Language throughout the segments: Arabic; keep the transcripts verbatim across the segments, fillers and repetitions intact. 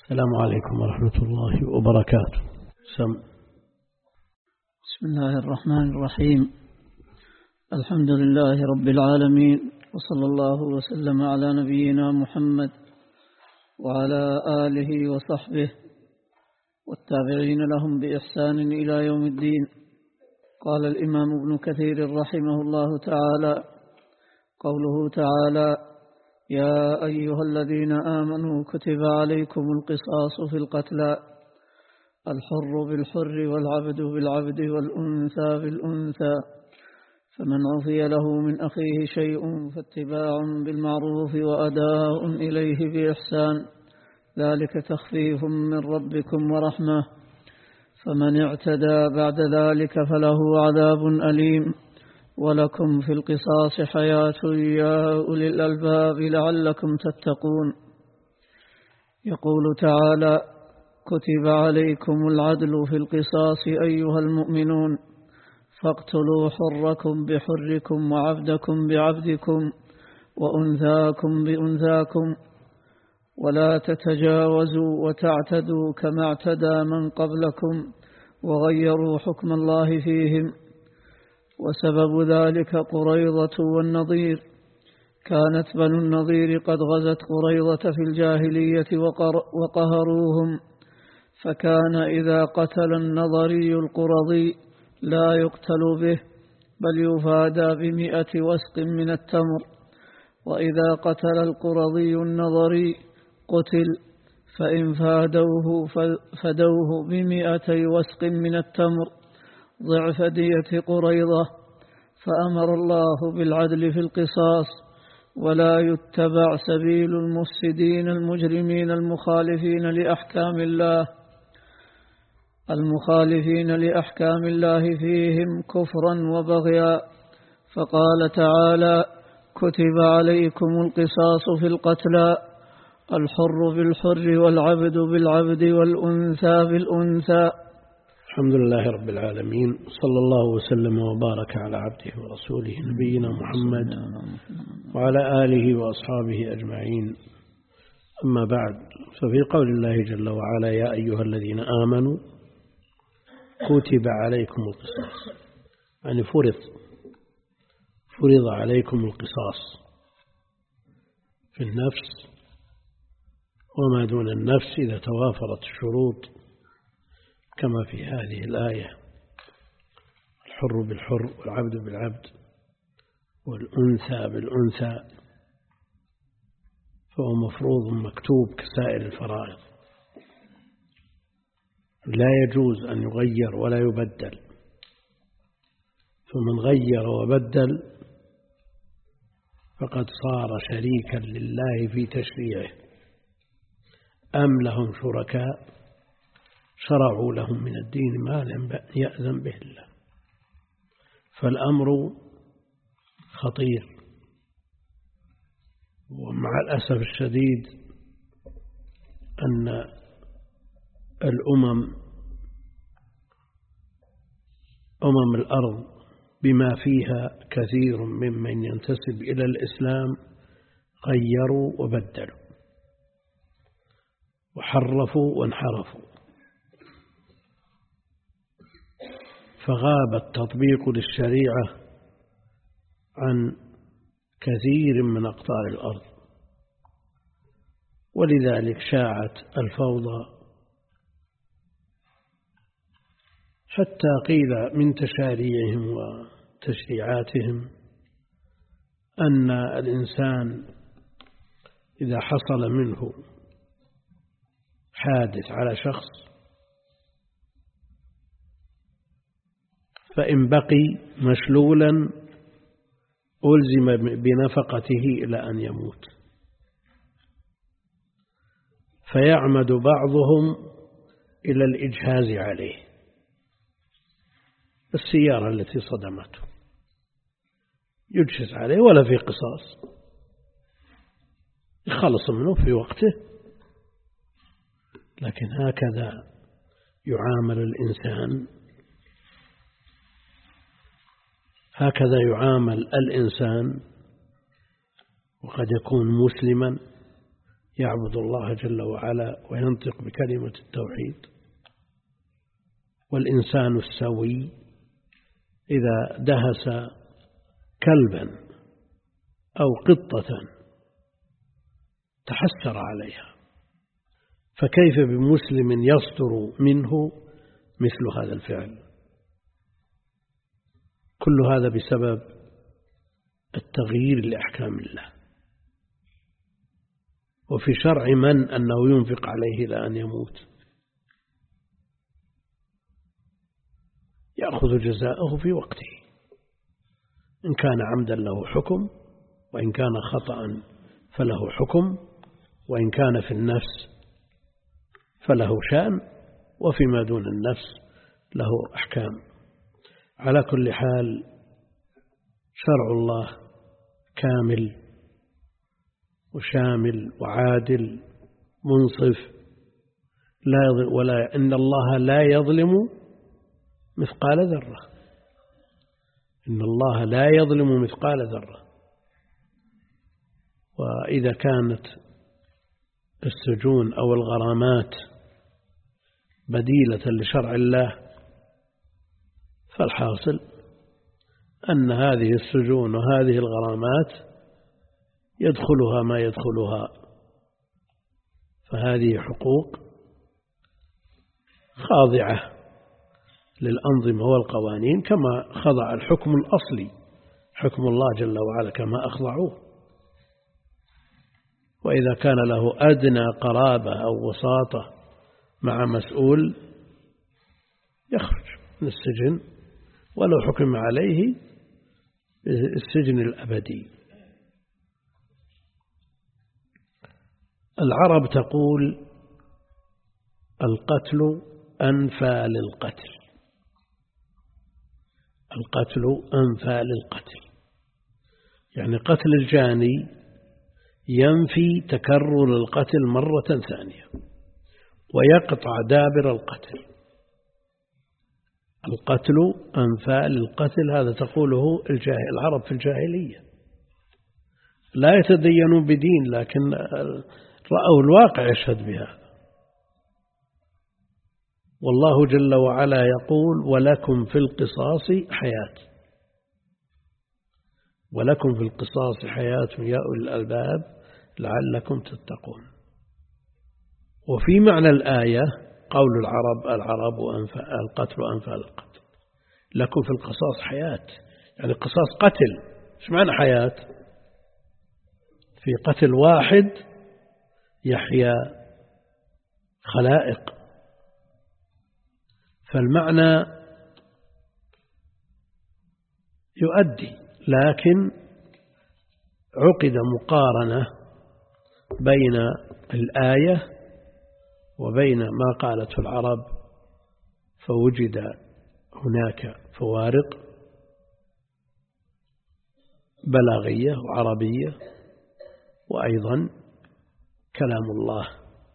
السلام عليكم ورحمة الله وبركاته. سم. بسم الله الرحمن الرحيم. الحمد لله رب العالمين، وصلى الله وسلم على نبينا محمد وعلى آله وصحبه والتابعين لهم بإحسان إلى يوم الدين. قال الإمام ابن كثير رحمه الله تعالى: قوله تعالى: يا أيها الذين آمنوا كتب عليكم القصاص في القتلى، الحر بالحر والعبد بالعبد والأنثى بالأنثى، فمن عفي له من أخيه شيء فاتباع بالمعروف وأداء إليه بإحسان، ذلك تخفيف من ربكم ورحمة، فمن اعتدى بعد ذلك فله عذاب أليم، ولكم في القصاص حياة يا أولي الألباب لعلكم تتقون. يقول تعالى: كتب عليكم العدل في القصاص أيها المؤمنون، فاقتلوا حركم بحركم وعبدكم بعبدكم وأنثاكم بأنثاكم، ولا تتجاوزوا وتعتدوا كما اعتدى من قبلكم وغيروا حكم الله فيهم. وسبب ذلك قريظة والنضير. كانت بنو النضير قد غزت قريظة في الجاهلية وقهروهم، فكان إذا قتل النضري القرظي لا يقتل به، بل يفادى بمئة وسق من التمر، وإذا قتل القرظي النضري قتل، فإن فادوه فدوه بمئتي وسق من التمر ضعف دية قريظة. فأمر الله بالعدل في القصاص، ولا يتبع سبيل المفسدين المجرمين المخالفين لأحكام الله المخالفين لأحكام الله فيهم كفرا وبغيا. فقال تعالى: كتب عليكم القصاص في القتلى، الحر بالحر والعبد بالعبد والأنثى بالأنثى. الحمد لله رب العالمين، صلى الله وسلم وبارك على عبده ورسوله نبينا محمد وعلى آله وأصحابه أجمعين. أما بعد، ففي قول الله جل وعلا: يا أيها الذين آمنوا كتب عليكم القصاص، يعني فرض فرض عليكم القصاص في النفس وما دون النفس إذا توافرت الشروط، كما في هذه الآية: الحر بالحر والعبد بالعبد والأنثى بالأنثى، فهو مفروض مكتوب كسائر الفرائض، لا يجوز أن يغير ولا يبدل. فمن غير وبدل فقد صار شريكا لله في تشريعه، أم لهم شركاء شرعوا لهم من الدين ما لم يأذن به الله. فالأمر خطير، ومع الأسف الشديد أن الأمم أمم الأرض بما فيها كثير ممن ينتسب إلى الإسلام غيروا وبدلوا وحرفوا وانحرفوا، فغاب التطبيق للشريعة عن كثير من أقطار الأرض، ولذلك شاعت الفوضى، حتى قيل من تشاريعهم وتشريعاتهم أن الإنسان إذا حصل منه حادث على شخص فإن بقي مشلولا ألزم بنفقته إلى أن يموت، فيعمد بعضهم إلى الإجهاز عليه. السيارة التي صدمته يجهز عليه ولا في قصاص، يخلص منه في وقته، لكن هكذا يعامل الإنسان هكذا يعامل الإنسان وقد يكون مسلما يعبد الله جل وعلا وينطق بكلمة التوحيد. والإنسان السوي إذا دهس كلبا أو قطة تحسر عليها، فكيف بمسلم يصدر منه مثل هذا الفعل؟ كل هذا بسبب التغيير لأحكام الله. وفي شرع من أنه ينفق عليه إلى أن يموت، يأخذ جزاءه في وقته، إن كان عمدا له حكم، وإن كان خطأ فله حكم، وإن كان في النفس فله شأن، وفيما دون النفس له أحكام. على كل حال شرع الله كامل وشامل وعادل منصف، لا يظلم ولا إن الله لا يظلم مثقال ذرة، إن الله لا يظلم مثقال ذرة. وإذا كانت السجون أو الغرامات بديلة لشرع الله، فالحاصل أن هذه السجون وهذه الغرامات يدخلها ما يدخلها، فهذه حقوق خاضعة للأنظمة والقوانين، كما خضع الحكم الأصلي حكم الله جل وعلا كما أخضعوه. وإذا كان له أدنى قرابة أو وساطة مع مسؤول يخرج من السجن ولو حكم عليه السجن الأبدي. العرب تقول القتل أنفى للقتل، القتل أنفى للقتل، يعني قتل الجاني ينفي تكرر القتل مرة ثانية ويقطع دابر القتل. القتل أنفى للقتل، هذا تقوله العرب في الجاهلية، لا يتدينون بدين لكن رأوا الواقع يشهد بها. والله جل وعلا يقول ولكم في القصاص حياة، ولكم في القصاص حياة يا أولي الألباب لعلكم تتقون. وفي معنى الآية قول العرب العرب أنفى القتل أنفى القتل، لكم في القصاص حياة، يعني القصاص قتل. إيش معنى حياة؟ في قتل واحد يحيا خلائق، فالمعنى يؤدي، لكن عقد مقارنة بين الآية وبين ما قالته العرب، فوجد هناك فوارق بلاغية وعربية، وأيضا كلام الله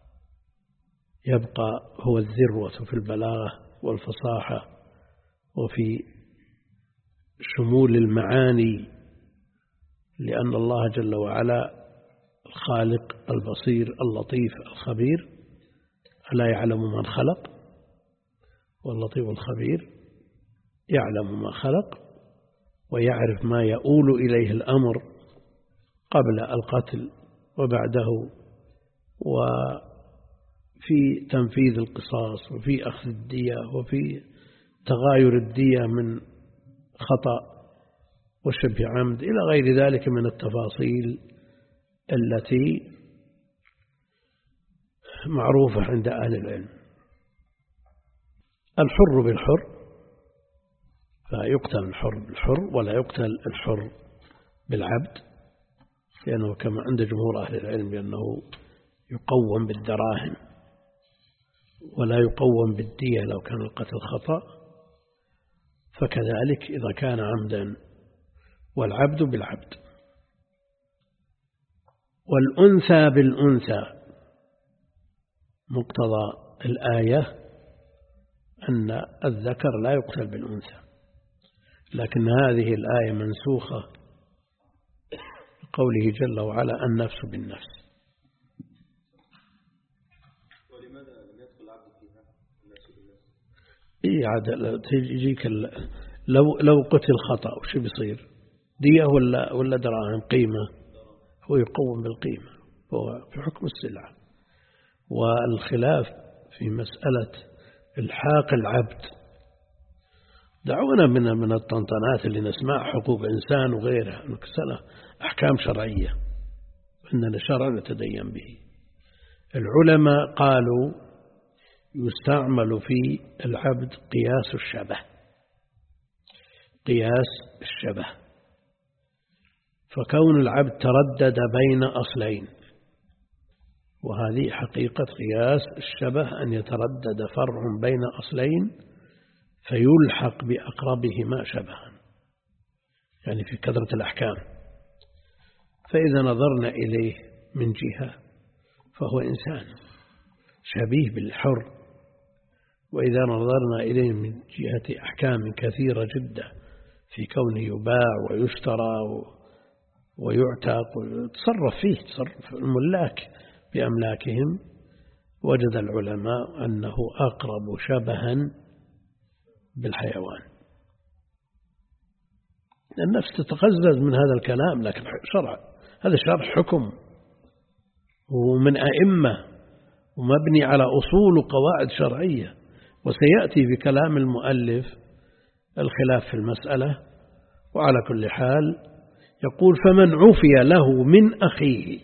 يبقى هو الذروة في البلاغة والفصاحة وفي شمول المعاني، لأن الله جل وعلا الخالق البصير اللطيف الخبير، ألا يعلم من خلق؟ واللطيف الخبير يعلم ما خلق ويعرف ما يؤول إليه الأمر قبل القتل وبعده، وفي تنفيذ القصاص وفي أخذ الدية وفي تغاير الدية من خطأ وشبه عمد إلى غير ذلك من التفاصيل التي معروفة عند أهل العلم. الحر بالحر، فيقتل الحر بالحر ولا يقتل الحر بالعبد، لأنه كما عند جمهور أهل العلم بأنه يقوم بالدراهم ولا يقوم بالدية لو كان القتل خطأ، فكذلك إذا كان عمدا، والعبد بالعبد. والأنثى بالأنثى، مقتضى الآية أن الذكر لا يقتل بالأنثى، لكن هذه الآية منسوخة قوله جل وعلا النفس بالنفس. ولماذا لم يدخل العبد فيها الناس بالناس؟ إيه عاد تجيك لو لو قتل خطأ وش بيصير؟ دية ولا ولا دراهم قيمة؟ هو يقوم بالقيمة، هو في حكم السلعة. والخلاف في مسألة الحاق العبد، دعونا من من الطنطنات اللي نسمع حقوق إنسان وغيرها، نكسلها أحكام شرعية إننا شرع نتدين به. العلماء قالوا يستعمل في العبد قياس الشبه، قياس الشبه، فكون العبد تردد بين أصلين، وهذه حقيقة قياس الشبه أن يتردد فرع بين أصلين فيلحق بأقربهما شبها، يعني في كثرة الأحكام. فإذا نظرنا إليه من جهة فهو إنسان شبيه بالحر، وإذا نظرنا إليه من جهة أحكام كثيرة جدا في كونه يباع ويشترى ويعتق ويتصرف فيه تصرف الملاك بأملاكهم، وجد العلماء أنه أقرب شبها بالحيوان. النفس تتقزز من هذا الكلام، لكن شرع هذا شرع حكم ومن أئمة ومبني على أصول وقواعد شرعية، وسيأتي بكلام المؤلف الخلاف في المسألة. وعلى كل حال يقول فمن عفي له من أخيه،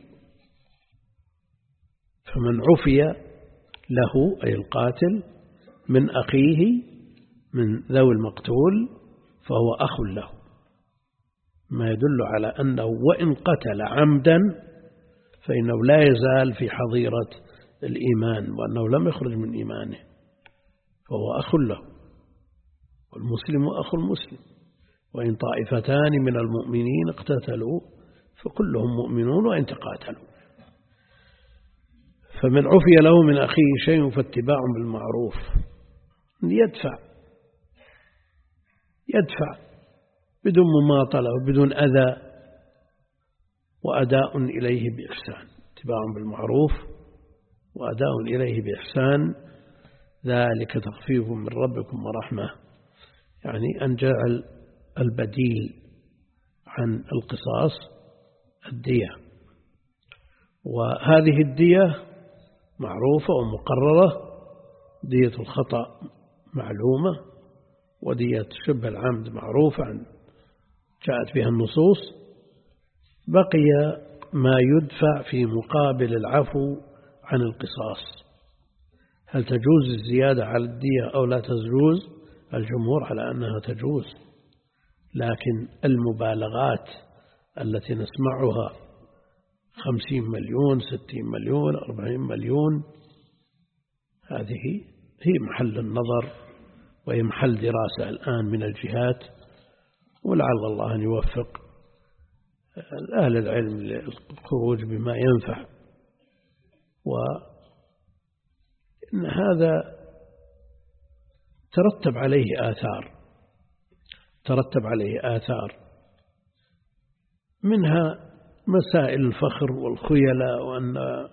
فمن عفي له أي القاتل من أخيه من ذوي المقتول فهو أخ له، ما يدل على أنه وإن قتل عمدا فإنه لا يزال في حظيرة الإيمان، وأنه لم يخرج من إيمانه، فهو أخ له، والمسلم أخو المسلم، وإن طائفتان من المؤمنين اقتتلوا فكلهم مؤمنون وإن تقاتلوا. فمن عفي له من أخيه شيء فاتباع بالمعروف، يدفع يدفع بدون مماطلة وبدون أذى، وأداء إليه بإحسان، اتباع بالمعروف وأداء إليه بإحسان، ذلك تخفيف من ربكم ورحمة، يعني أن جعل البديل عن القصاص الدية، وهذه الدية معروفة ومقررة، دية الخطأ معلومة، ودية شبه العمد معروفة جاءت بها النصوص. بقي ما يدفع في مقابل العفو عن القصاص، هل تجوز الزيادة على الدية أو لا تجوز؟ الجمهور على أنها تجوز، لكن المبالغات التي نسمعها خمسين مليون ستين مليون أربعين مليون هذه هي محل النظر وهي محل دراسة الآن من الجهات، ولعل الله أن يوفق أهل العلم للخروج بما ينفع. وإن هذا ترتب عليه آثار ترتب عليه آثار منها مسائل الفخر والخيلاء، وأن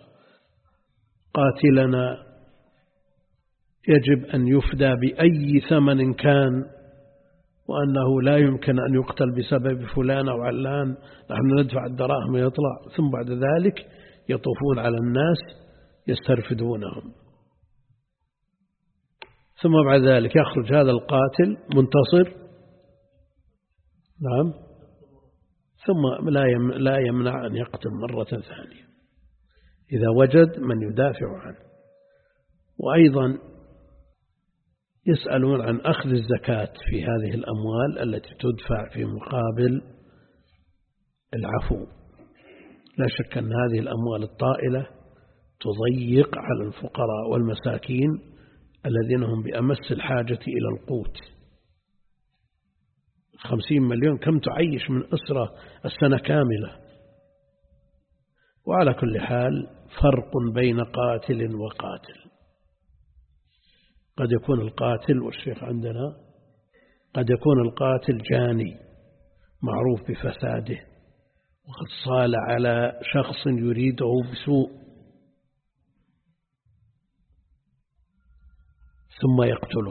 قاتلنا يجب أن يفدى بأي ثمن كان، وأنه لا يمكن أن يقتل بسبب فلان أو علان، نحن ندفع الدراهم ويطلع، ثم بعد ذلك يطوفون على الناس يسترفدونهم، ثم بعد ذلك يخرج هذا القاتل منتصر، نعم، ثم لا يمنع أن يقتل مرة ثانية إذا وجد من يدافع عنه. وأيضا يسألون عن أخذ الزكاة في هذه الأموال التي تدفع في مقابل العفو. لا شك أن هذه الأموال الطائلة تضيق على الفقراء والمساكين الذين هم بأمس الحاجة إلى القوت. خمسين مليون كم تعيش من أسرة السنة كاملة. وعلى كل حال فرق بين قاتل وقاتل، قد يكون القاتل، والشيخ عندنا قد يكون القاتل جاني معروف بفساده وقد صال على شخص يريده بسوء، ثم يقتله،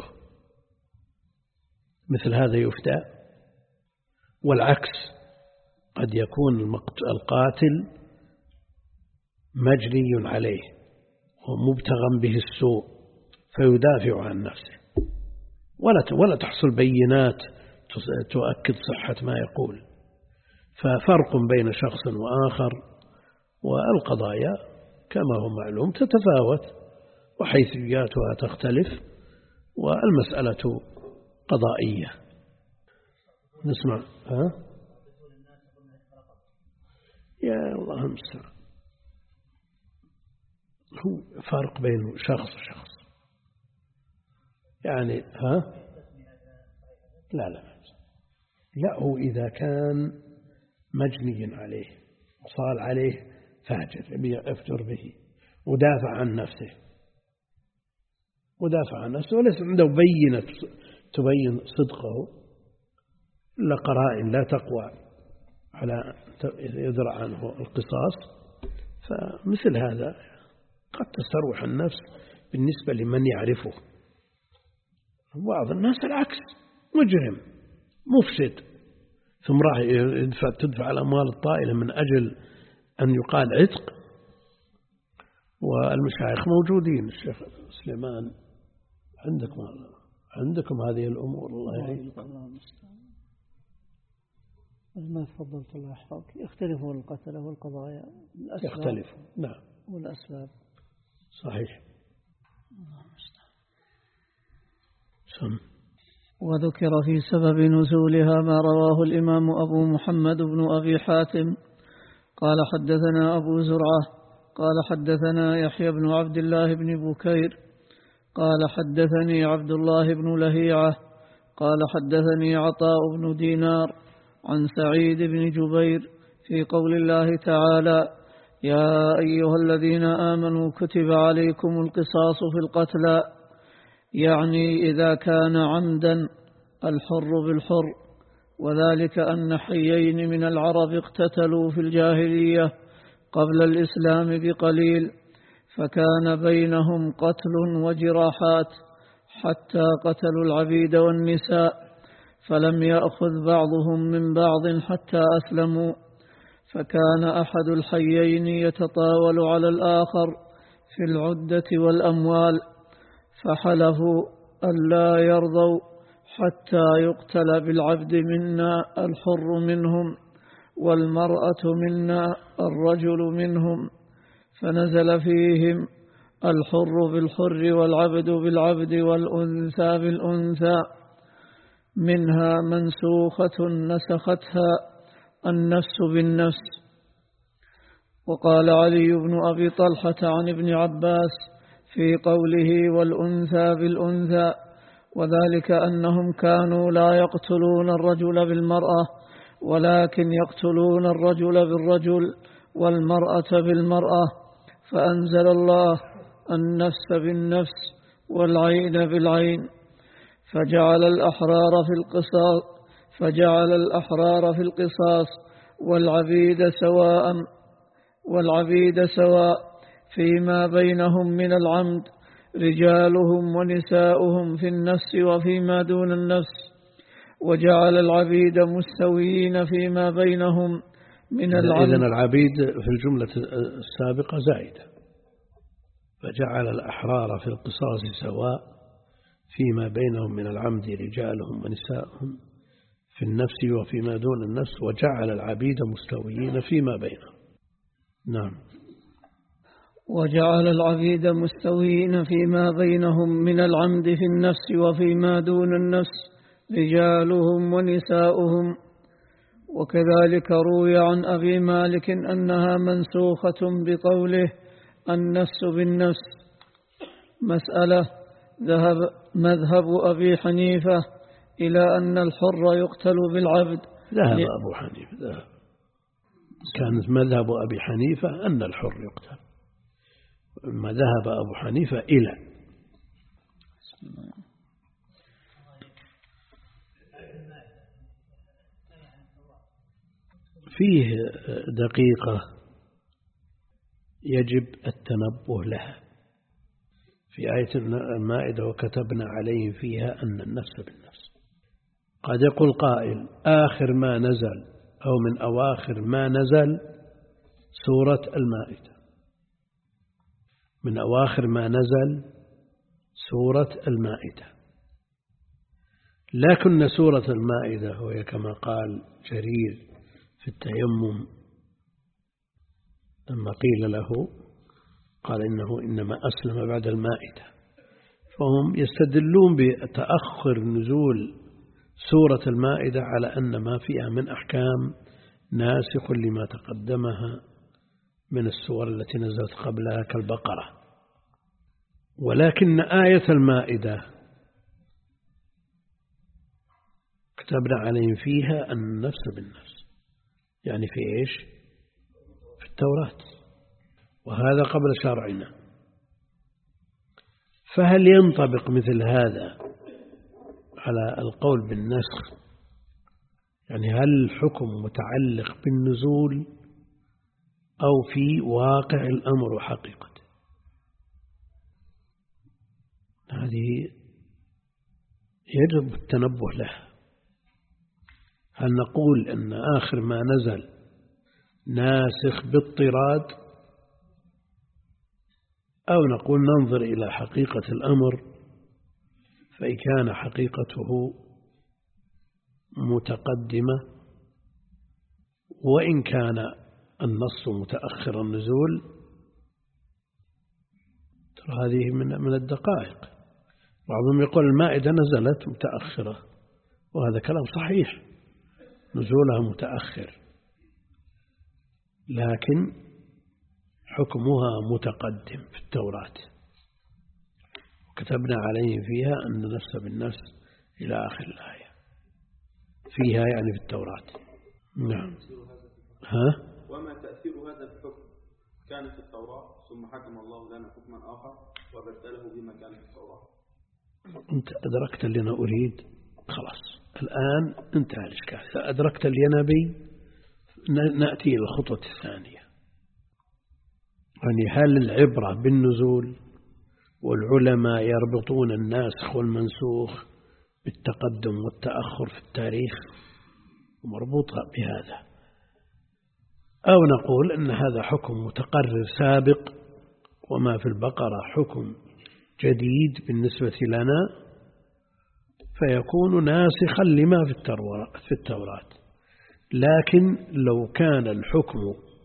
مثل هذا يفتى. والعكس، قد يكون القاتل مجني عليه ومبتغى به السوء فيدافع عن نفسه، ولا ولا تحصل بينات تؤكد صحة ما يقول. ففرق بين شخص وآخر، والقضايا كما هو معلوم تتفاوت وحيثياتها تختلف، والمسألة قضائية. نسمع ها؟ يا الله المستعان. هو فرق بين شخص وشخص يعني ها؟ لا لا لا هو إذا كان مجني عليه وصال عليه فاجر يفتر به ودافع عن نفسه ودافع عن نفسه وليس عنده بينة تبين صدقه إلا قرائن لا تقوى على يدرع عنه القصاص، فمثل هذا قد تستروح النفس بالنسبة لمن يعرفه. بعض الناس العكس، مجرم مفسد ثم راح يدفع تدفع الأموال الطائلة من أجل أن يقال عتق. والمشايخ موجودين، الشيخ سليمان عندكم عندكم هذه الأمور الله يعينكم. ما تفضلت الله يحفظك، يختلفوا القتلة والقضايا يختلفوا نعم والأسباب صحيح. سم. وذكر في سبب نزولها ما رواه الإمام أبو محمد بن أبي حاتم قال حدثنا أبو زرعة قال حدثنا يحيى بن عبد الله بن بكير قال حدثني عبد الله بن لهيعة قال حدثني عطاء بن دينار عن سعيد بن جبير في قول الله تعالى: يا أيها الذين آمنوا كتب عليكم القصاص في القتلى، يعني إذا كان عمدا الحر بالحر، وذلك أن حيين من العرب اقتتلوا في الجاهلية قبل الإسلام بقليل، فكان بينهم قتل وجراحات حتى قتلوا العبيد والنساء، فلم يأخذ بعضهم من بعض حتى أسلموا، فكان أحد الحيين يتطاول على الآخر في العدة والأموال، فحلفوا ألا يرضوا حتى يقتل بالعبد منا الحر منهم والمرأة منا الرجل منهم، فنزل فيهم الحر بالحر والعبد بالعبد والأنثى بالأنثى، منها منسوخة نسختها النفس بالنفس. وقال علي بن أبي طلحة عن ابن عباس في قوله والأنثى بالأنثى، وذلك أنهم كانوا لا يقتلون الرجل بالمرأة، ولكن يقتلون الرجل بالرجل والمرأة بالمرأة، فأنزل الله النفس بالنفس والعين بالعين، فجعل الأحرار في القصاص فجعل الأحرار في القصاص والعبيد سواء والعبيد سواء فيما بينهم من العمد، رجالهم ونساؤهم في النفس وفيما دون النفس، وجعل العبيد مستويين فيما بينهم من العمد. إذن العبيد في الجملة السابقة زائدة، فجعل الأحرار في القصاص سواء فيما بينهم من العمد، رجالهم ونساؤهم في النفس وفيما دون النفس، وجعل العبيد مستويين فيما بينهم. نعم. وجعل العبيد مستويين فيما بينهم من العمد في النفس وفيما دون النفس، رجالهم ونساؤهم. وكذلك روي عن أبي مالك أنها منسوخة بقوله النفس بالنفس. مسألة: ذهب مذهب أبي حنيفة إلى أن الحر يقتل بالعبد. ذهب أبو حنيفة ذهب كانت مذهب أبي حنيفة أن الحر يقتل، ما ذهب أبو حنيفة إلى فيه دقيقة يجب التنبه لها في آية المائدة وكتبنا عليهم فيها أن النفس بالنفس. قد يقول قائل آخر ما نزل أو من أواخر ما نزل سورة المائدة، من أواخر ما نزل سورة المائدة، لكن سورة المائدة وهي كما قال جرير في التيمم لما قيل له قال إنه إنما أسلم بعد المائدة، فهم يستدلون بتأخر نزول سورة المائدة على أن ما فيها من أحكام ناسخ لما تقدمها من السور التي نزلت قبلها كالبقرة. ولكن آية المائدة كتبنا عليهم فيها أن النفس بالنفس، يعني في إيش؟ في التوراة، وهذا قبل شرعنا. فهل ينطبق مثل هذا على القول بالنسخ؟ يعني هل الحكم متعلق بالنزول أو في واقع الأمر وحقيقته؟ هذه يجب التنبه لها. هل نقول أن آخر ما نزل ناسخ باضطراد، أو نقول ننظر إلى حقيقة الأمر، فإن كان حقيقته متقدمة وإن كان النص متأخر النزول، ترى هذه من من الدقائق. بعضهم يقول المائدة نزلت متأخرة، وهذا كلام صحيح، نزولها متأخر، لكن حكمها متقدم في التوراة، وكتبنا عليهم فيها أن النفس بالنفس إلى آخر الآية، فيها يعني في التوراة. نعم. ها؟ وما تأثير هذا الحكم؟ كان في التوراة ثم حكم الله لنا حكما آخر وبدله بما كان في التوراة. أنت أدركت اللي أنا أريد، خلاص الآن انتهى الإشكال. أدركت اللي أنا بي، نأتي إلى الخطوة الثانية، يعني هل العبرة بالنزول؟ والعلماء يربطون الناسخ والمنسوخ بالتقدم والتأخر في التاريخ، ومربوطة بهذا، أو نقول أن هذا حكم متقرر سابق، وما في البقرة حكم جديد بالنسبة لنا، فيكون ناسخا لما في التوراة. لكن لو كان الحكم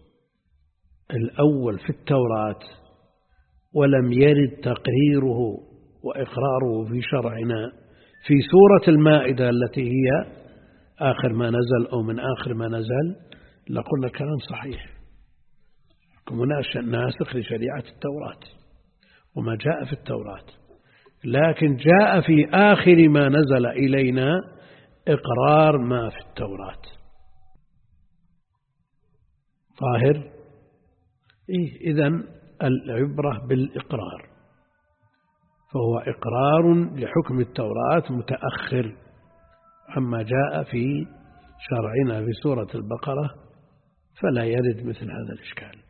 الأول في التوراة ولم يرد تقريره وإقراره في شرعنا في سورة المائدة التي هي آخر ما نزل أو من آخر ما نزل، لقلنا كلام صحيح، حكمنا ناسخ لشريعة التوراة وما جاء في التوراة. لكن جاء في آخر ما نزل إلينا إقرار ما في التوراة. ظاهر؟ إيه، إذن العبرة بالإقرار، فهو إقرار لحكم التوراة متأخر عما جاء في شرعنا في سورة البقرة، فلا يرد مثل هذا الإشكال.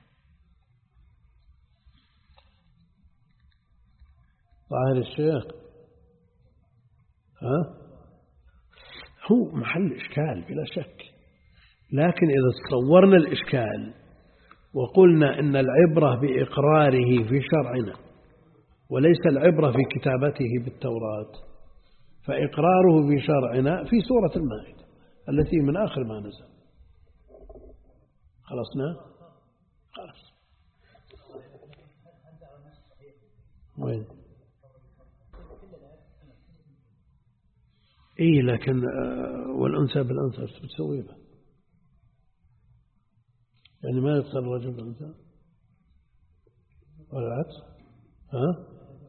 ظاهر الشيخ؟ ها؟ هو محل إشكال بلا شك، لكن إذا تصورنا الإشكال وقلنا إن العبرة بإقراره في شرعنا وليس العبرة في كتابته بالتوراة، فإقراره في شرعنا في سورة المائدة التي من آخر ما نزل. خلصنا؟ خلاص. وين؟ إيه، لكن والأنثى بالأنثى بتسوي بها، يعني ما يدخل الرجل بالأنثى ولا العكس. ها؟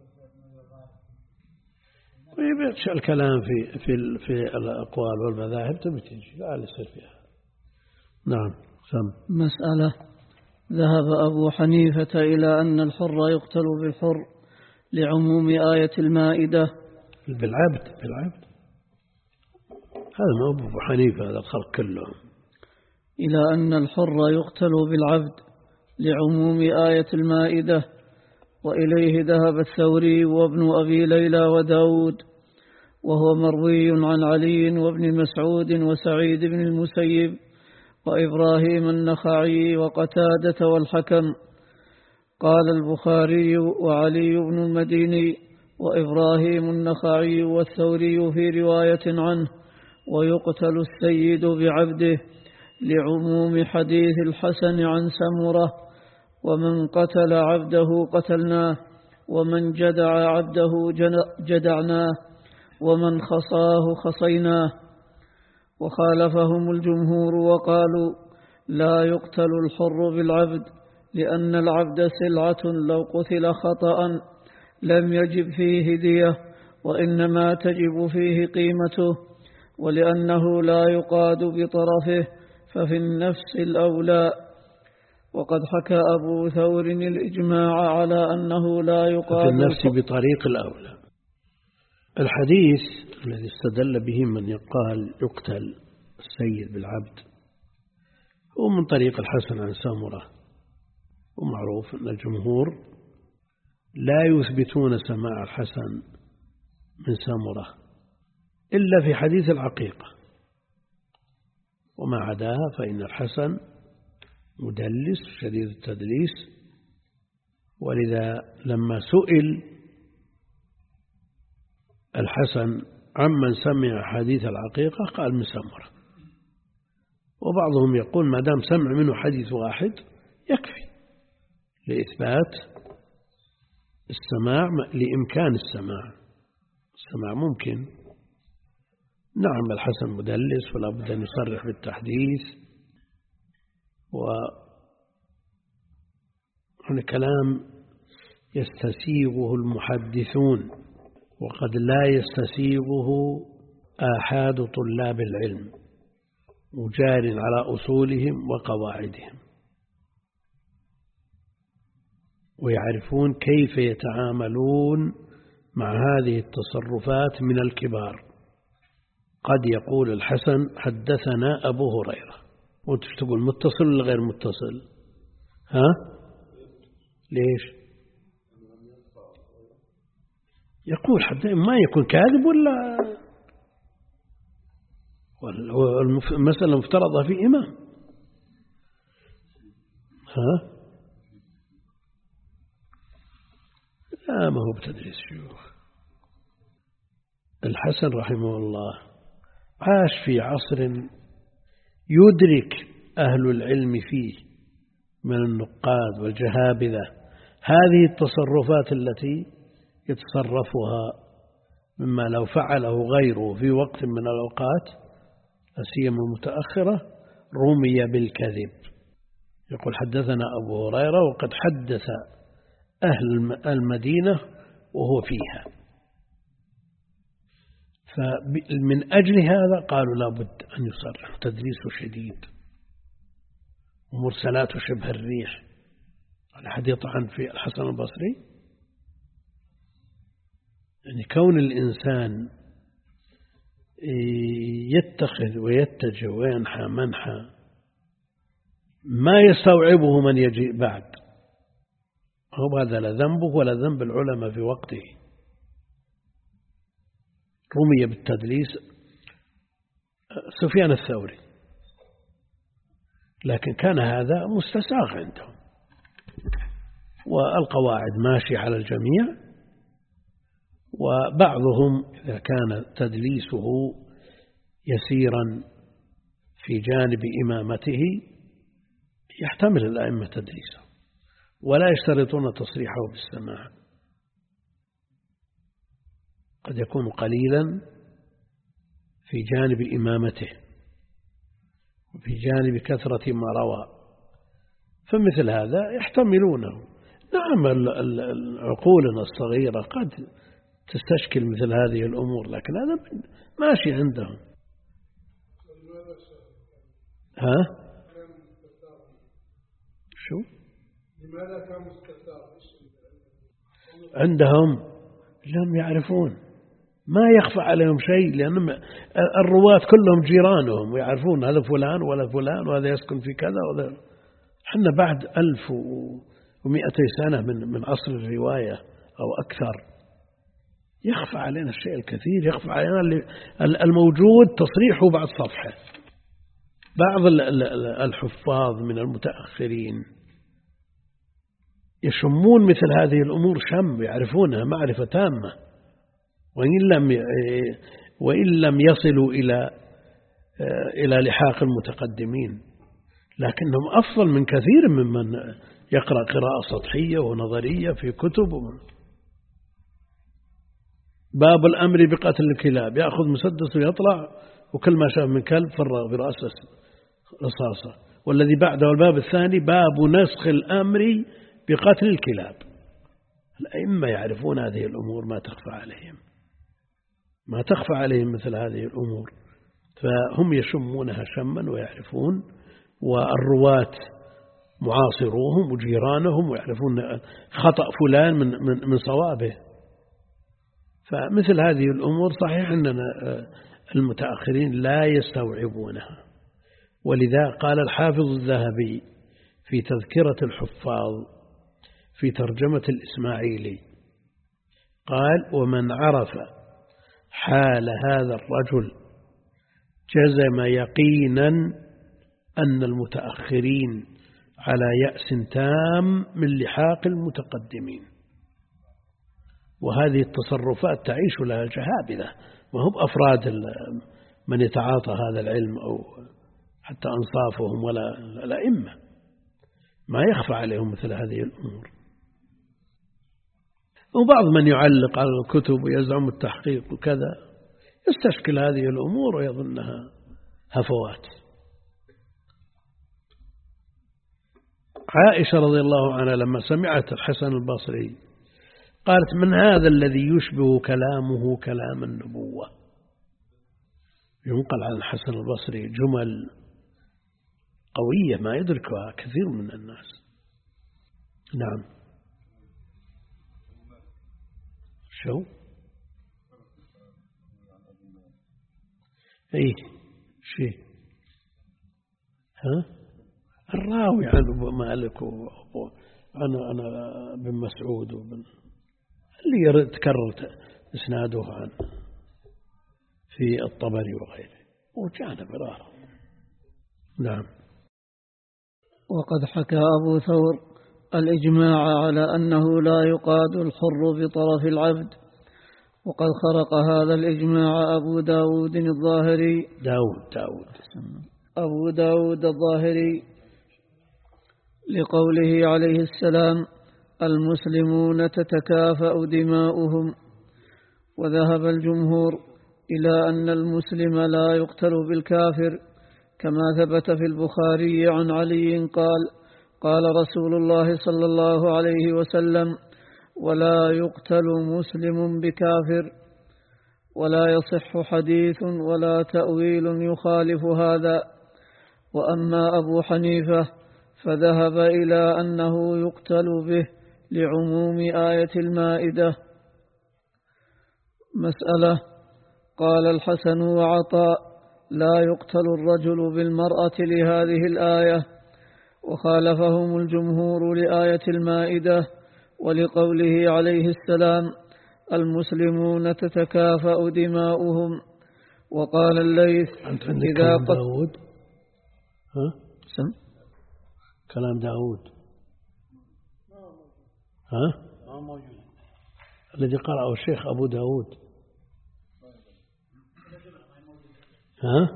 ويبيتش الكلام في في في الأقوال والمذاهب تبي تجي لا يصير فيها. نعم. سم. مسألة: ذهب أبو حنيفة إلى أن الحر يقتل بالحر لعموم آية المائدة. بالعبد بالعبد هذا ما أبو حنيفة، هذا الخلق كلهم. إلى أن الحر يقتل بالعبد لعموم آية المائدة، وإليه ذهب الثوري وابن أبي ليلى وداود، وهو مروي عن علي وابن مسعود وسعيد بن المسيب وإبراهيم النخعي وقتادة والحكم. قال البخاري: وعلي بن المديني وإبراهيم النخعي والثوري في رواية عنه: ويقتل السيد بعبده، لعموم حديث الحسن عن سمرة: ومن قتل عبده قتلناه، ومن جدع عبده جدعناه، ومن خصاه خصيناه. وخالفهم الجمهور وقالوا: لا يقتل الحر بالعبد، لأن العبد سلعة لو قتل خطأ لم يجب فيه دية، وإنما تجب فيه قيمته، ولأنه لا يقاد بطرفه ففي النفس الأولى. وقد حكى أبو ثور الإجماع على أنه لا يقاد في النفس بطريق الأولى. الحديث الذي استدل به من يقال يقتل السيد بالعبد هو من طريق الحسن عن سمرة، ومعروف أن الجمهور لا يثبتون سماع الحسن من سمرة إلا في حديث العقيقة، وما عداها فإن الحسن مدلس شديد التدليس. ولذا لما سئل الحسن عمن سمع حديث العقيقة قال من سمرة، وبعضهم يقول ما دام سمع منه حديث واحد يكفي لإثبات السماع، لإمكان السماع. السماع ممكن، نعم الحسن مدلس ولا بد أن يصرح بالتحديث، وهنا كلام يستسيغه المحدثون وقد لا يستسيغه آحاد طلاب العلم وجار على أصولهم وقواعدهم، ويعرفون كيف يتعاملون مع هذه التصرفات من الكبار. قد يقول الحسن حدثنا أبو هريرة، وانت تقول متصل ولا غير متصل؟ ها؟ ليش؟ يقول حتى ما يكون كاذب ولا المسألة مفترضة في إمام. ها؟ لا، ما هو بتدريس شيوخ. الحسن رحمه الله عاش في عصر يدرك أهل العلم فيه من النقاد والجهابذة هذه التصرفات التي يتصرفها مما لو فعله غيره في وقت من الأوقات لا سيما المتأخرة رمي بالكذب. يقول حدثنا أبو هريرة وقد حدث أهل المدينة وهو فيها، فمن أجل هذا قالوا لا بد أن يصرح. تدريسه شديد ومرسلاته شبه الريح. أحد يطعن في الحسن البصري؟ يعني كون الإنسان يتخذ ويتجه وينحى منحى ما يستوعبه من يجيء بعد، هو هذا لا ذنبه ولا ذنب العلماء في وقته. رمي بالتدليس سفيان الثوري، لكن كان هذا مستساغ عندهم، والقواعد ماشية على الجميع. وبعضهم إذا كان تدليسه يسيرا في جانب إمامته يحتمل الأئمة تدليسه ولا يشترطون تصريحه بالسماع، قد يكون قليلا في جانب إمامته وفي جانب كثرة ما روى، فمثل هذا يحتملونه. نعم عقولنا الصغيرة قد تستشكل مثل هذه الأمور، لكن هذا ماشي عندهم. ها؟ شو؟ لماذا كان مستثار؟ عندهم لم يعرفون، ما يخفى عليهم شيء، لأن الرواة كلهم جيرانهم ويعرفون هذا فلان ولا فلان وهذا يسكن في كذا وهذا. حنا بعد ألف ومئتي سنة من من عصر الرواية أو أكثر، يخفى علينا الشيء الكثير، يخفى علينا الموجود تصريحه بعد صفحة. بعض الحفاظ من المتأخرين يشمون مثل هذه الأمور شم، يعرفونها معرفة تامة، وإن لم وإن لم يصلوا إلى إلى لحاق المتقدمين، لكنهم أفضل من كثير ممن يقرأ قراءة سطحية ونظرية في كتب. باب الأمر بقتل الكلاب، يأخذ مسدس ويطلع وكل ما شاف من كلب فرغ برأسه رصاصة. والذي بعده الباب الثاني باب نسخ الأمر بقتل الكلاب. الأئمة يعرفون هذه الأمور، ما تخفى عليهم ما تخفى عليهم مثل هذه الأمور، فهم يشمونها شما ويعرفون، والرواة معاصروهم وجيرانهم ويعرفون خطأ فلان من من من صوابه. فمثل هذه الأمور صحيح أننا المتأخرين لا يستوعبونها، ولذا قال الحافظ الذهبي في تذكرة الحفاظ في ترجمة الإسماعيلي، قال: ومن عرف حال هذا الرجل جزم يقينا أن المتأخرين على يأس تام من لحاق المتقدمين. وهذه التصرفات تعيش لها جهابذة، ما هم أفراد من يتعاطى هذا العلم أو حتى أنصافهم ولا الأئمة، ما يخفى عليهم مثل هذه الأمور. وبعض من يعلق على الكتب ويزعم التحقيق وكذا يستشكل هذه الأمور ويظنها هفوات. عائشة رضي الله عنها لما سمعت الحسن البصري قالت: من هذا الذي يشبه كلامه كلام النبوة؟ ينقل عن الحسن البصري جمل قوية ما يدركها كثير من الناس. نعم. شو ايه شيء ها الراوي عن أبو مالك وعن أنا بن مسعود وبن اللي تكرر إسناده عن في الطبري وغيره وجانا برارة. نعم. وقد حكى أبو ثور الإجماع على أنه لا يقاد الحر بطرف العبد، وقد خرق هذا الإجماع أبو داود الظاهري داود داود أبو داود الظاهري لقوله عليه السلام: المسلمون تتكافأ دماؤهم. وذهب الجمهور إلى أن المسلم لا يقتل بالكافر، كما ثبت في البخاري عن علي قال: قال رسول الله صلى الله عليه وسلم: ولا يقتل مسلم بكافر. ولا يصح حديث ولا تأويل يخالف هذا. وأما أبو حنيفة فذهب إلى أنه يقتل به لعموم آية المائدة. مسألة. قال الحسن وعطاء: لا يقتل الرجل بالمرأة لهذه الآية، وخالفهم الجمهور لآية المائدة ولقوله عليه السلام: المسلمون تتكافأ دماؤهم. وقال الليث: إذا قتل داود ها؟ سم كلام داود ها؟ الذي قرأه الشيخ أبو داود ها؟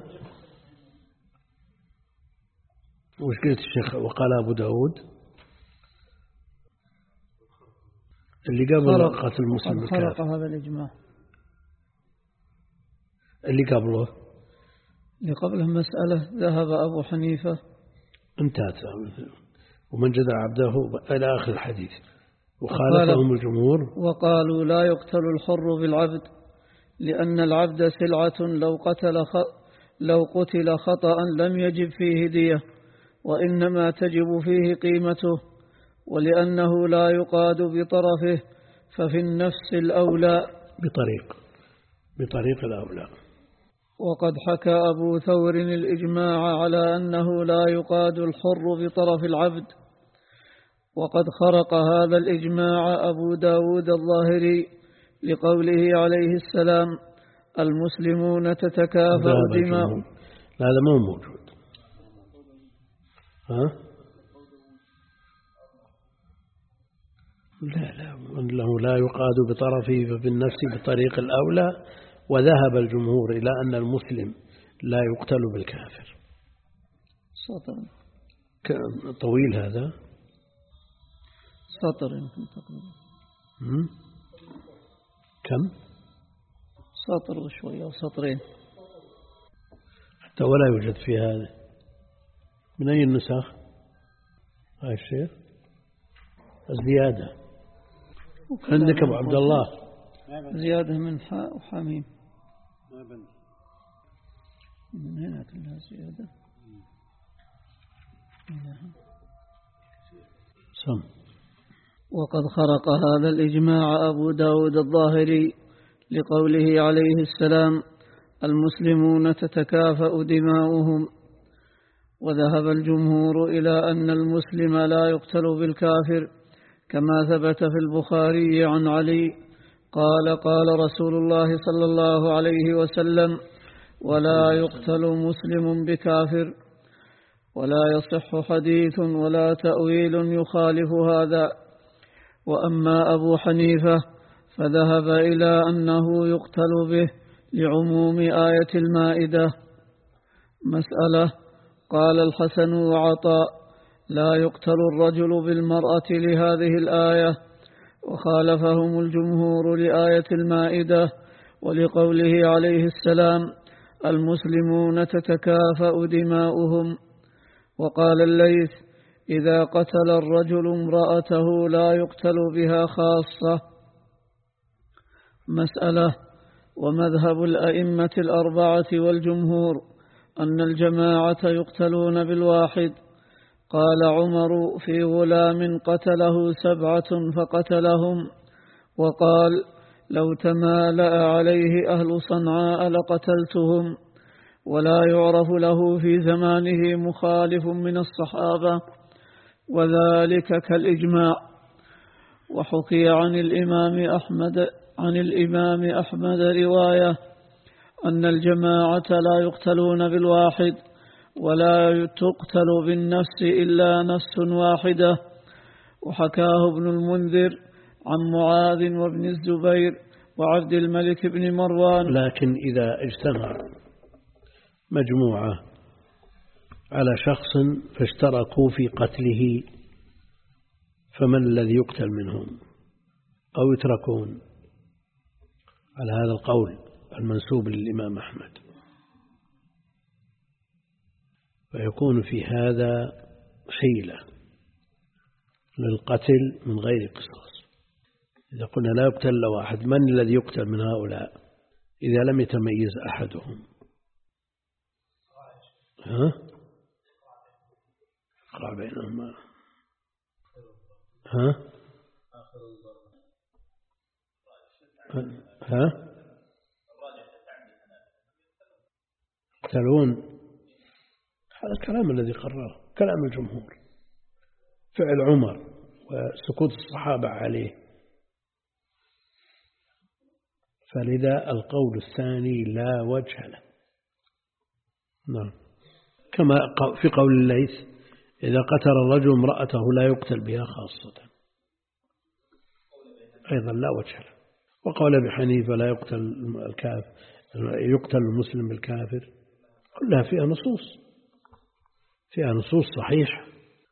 وش قلت الشيخ؟ وقال أبو داود اللي قبل قتل المسلم بالكافر. خرق هذا الإجماع. اللي قبله اللي قبله مسألة ذهب أبو حنيفة انتهت ومن جدع عبده إلى آخر الحديث، وخالفهم الجمهور وقالوا لا يقتل الحر بالعبد، لأن العبد سلعة لو قتل خ... لو قتل خطأ لم يجب فيه دية، وإنما تجب فيه قيمته، ولأنه لا يقاد بطرفه ففي النفس الأولى بطريق بطريق الأولى. وقد حكى أبو ثور الإجماع على أنه لا يقاد الحر بطرف العبد، وقد خرق هذا الإجماع أبو داود الظاهري لقوله عليه السلام: المسلمون تتكافأ دماؤهم. هذا مو موجود. ها؟ لا لا أنه لا يقاد بطرفه فبالنفس بطريق الأولى. وذهب الجمهور إلى أن المسلم لا يقتل بالكافر. سطر طويل هذا. سطر يمكن تقريبا. كم؟ سطر وشوية أو سطرين حتى ولا يوجد في هذا. من أي النسخ؟ هاي الشيخ الزيادة عندك أبو عبد الله. زيادة من حاء وحميم. من هنا كلها زيادة. سم. وقد خرق هذا الإجماع أبو داود الظاهري لقوله عليه السلام: المسلمون تتكافأ دماؤهم. وذهب الجمهور إلى أن المسلم لا يقتل بالكافر، كما ثبت في البخاري عن علي قال: قال رسول الله صلى الله عليه وسلم: ولا يقتل مسلم بكافر. ولا يصح حديث ولا تأويل يخالف هذا. وأما أبو حنيفة فذهب إلى أنه يقتل به لعموم آية المائدة. مسألة. قال الحسن وعطاء: لا يقتل الرجل بالمرأة لهذه الآية، وخالفهم الجمهور لآية المائدة ولقوله عليه السلام: المسلمون تتكافأ دماؤهم. وقال الليث: إذا قتل الرجل امرأته لا يقتل بها خاصة. مسألة. ومذهب الأئمة الأربعة والجمهور أن الجماعة يقتلون بالواحد. قال عمر في غلام قتله سبعة فقتلهم، وقال: لو تمالأ عليه أهل صنعاء لقتلتهم. ولا يعرف له في زمانه مخالف من الصحابة، وذلك كالإجماع. وحكي عن الإمام أحمد عن الإمام أحمد رواية أن الجماعة لا يقتلون بالواحد، ولا تقتل بالنفس إلا نفس واحدة. وحكاه ابن المنذر عن معاذ وابن الزبير وعبد الملك بن مروان. لكن إذا اجتمع مجموعة على شخص فاشتركوا في قتله، فمن الذي يقتل منهم؟ أو يتركون على هذا القول المنسوب للإمام أحمد؟ فيكون في هذا حيلة للقتل من غير قصاص. إذا قلنا لا يقتل إلا واحد، من الذي يقتل من هؤلاء إذا لم يتميز أحدهم؟ ها؟ اقرأ بينهما. ها؟ ها؟ يقتلون. هذا الكلام الذي قرره كلام الجمهور، فعل عمر وسكوت الصحابة عليه. فلذا القول الثاني لا وجه له. نعم. كما في قول الليث: إذا قتل الرجل امرأته لا يقتل بها خاصة، أيضا لا وجه له. وقول أبي حنيفة: لا يقتل الكافر، يقتل المسلم بالكافر، كلها فيها نصوص فيها نصوص صحيحة.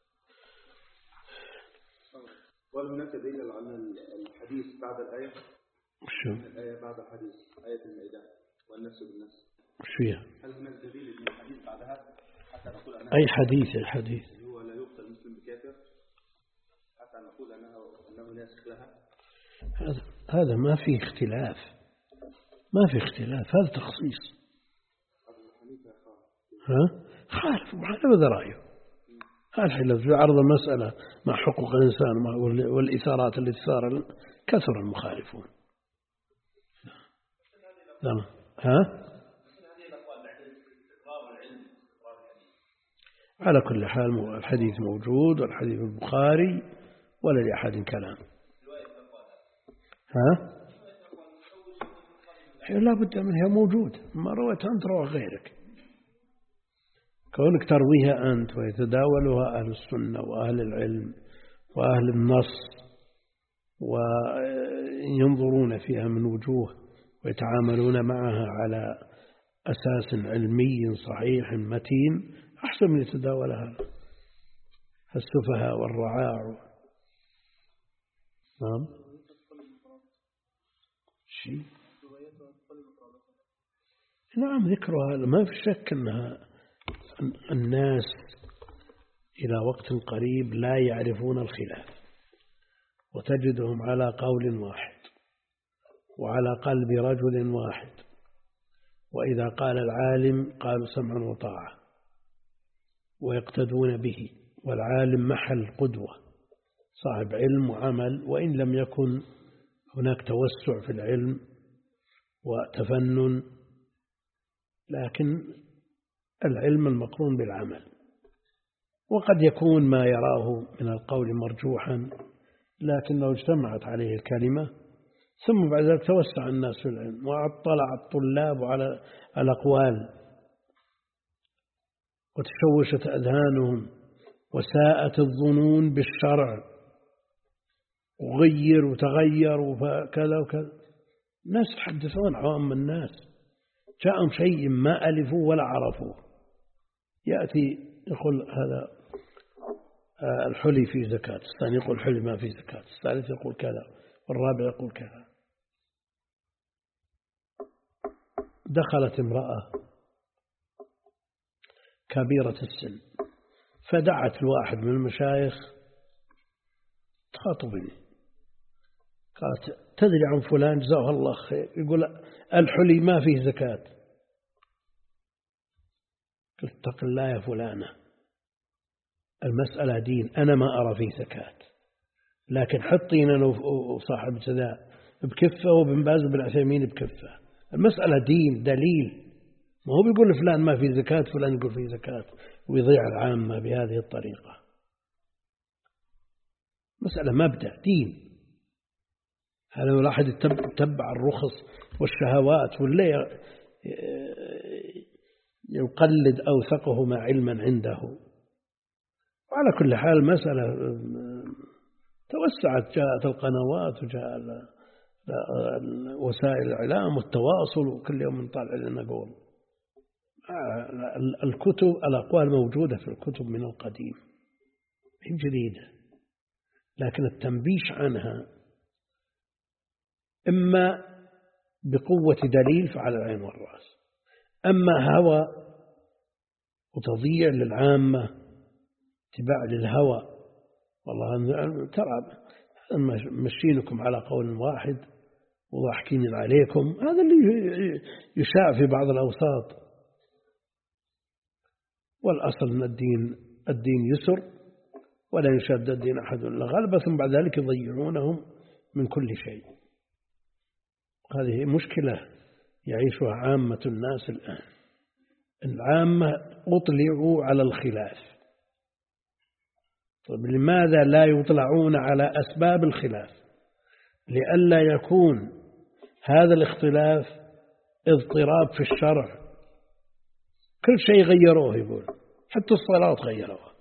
وهل هناك دليل على الحديث بعد الآية؟ شو؟ الآية بعد الحديث، آية المائدة والنفس بالنفس، وش فيها؟ هل هناك دليل من الحديث بعدها حتى نقول أنها أي حديث؟ أي حديث؟ هو لا يقتل المسلم بكافر حتى نقول أنه أنه ناسخ لها؟ هذا هذا ما في اختلاف، ما في اختلاف، هذا تخصيص. ها؟ خالف أبو حنيفة هذا رأيه. هذا في عرض المسألة مع حقوق الإنسان والإثارات التي صار كثر المخالفون. نعم. ها؟ على كل حال الحديث موجود، والحديث البخاري ولا لأحد كلام. ها؟ لا بد منها موجود، ما رويت أنت روى غيرك. كونك ترويها أنت ويتداولها أهل السنة وأهل العلم وأهل النص وينظرون فيها من وجوه ويتعاملون معها على أساس علمي صحيح متين، أحسن من يتداولها السفهاء والرعاع. نعم. شيء نعم ذكرها، ما في شك أنها الناس إلى وقت قريب لا يعرفون الخلاف، وتجدهم على قول واحد وعلى قلب رجل واحد، وإذا قال العالم قالوا سمعا وطاعة ويقتدون به، والعالم محل قدوة صاحب علم وعمل، وإن لم يكن هناك توسع في العلم وتفنن، لكن العلم المقرون بالعمل. وقد يكون ما يراه من القول مرجوحا، لكنه اجتمعت عليه الكلمة، ثم بعد ذلك توسع الناس في العلم واطلع الطلاب على الأقوال وتشوشت أذهانهم وساءت الظنون بالشرع وغير وتغير وكذا وكذا. الناس يحدثون عوام الناس جاءهم شيء ما ألفوا ولا عرفوه، يأتي يقول هذا الحلي في زكاة، الثاني يقول الحلي ما في زكاة، الثالث يقول كذا، والرابع يقول كذا. دخلت امرأة كبيرة السن فدعت الواحد من المشايخ تخاطبني، قالت تدري عن فلان جزاه الله خير يقول الحلي ما فيه زكاة؟ قلت اتق الله يا فلانة، المسألة دين، أنا ما أرى فيه زكاة، لكن حطينا وصاحب سداء بكفة وابن باز بن عثيمين بكفة. المسألة دين دليل، ما هو بيقول فلان ما في زكاة فلان يقول فيه زكاة ويضيع العامة بهذه الطريقة. مسألة مبدأ دين. هذا الواحد يتبع الرخص والشهوات ولا يقلد أوثقهما علما عنده. وعلى كل حال مسألة توسعت، جاءت القنوات وجاء وسائل الإعلام والتواصل، وكل يوم نطالع لنا نقول الكتب الأقوال موجودة في الكتب من القديم هي جديدة، لكن التنبيش عنها إما بقوة دليل فعلى العين والرأس، أما هوى وتضييع للعامة اتباع للهوى، والله ترى مشينكم على قول واحد وضاحكين عليكم، هذا اللي يشاع في بعض الأوساط. والأصل من الدين الدين يسر ولا يشد الدين أحد إلا غلبة، ثم بعد ذلك يضيعونهم من كل شيء. هذه مشكلة يعيشها عامة الناس الآن. العامة أطلعوا على الخلاف، طيب لماذا لا يطلعون على أسباب الخلاف؟ لئلا يكون هذا الاختلاف اضطراب في الشرع. كل شيء غيروه، يقول حتى الصلاة غيروها،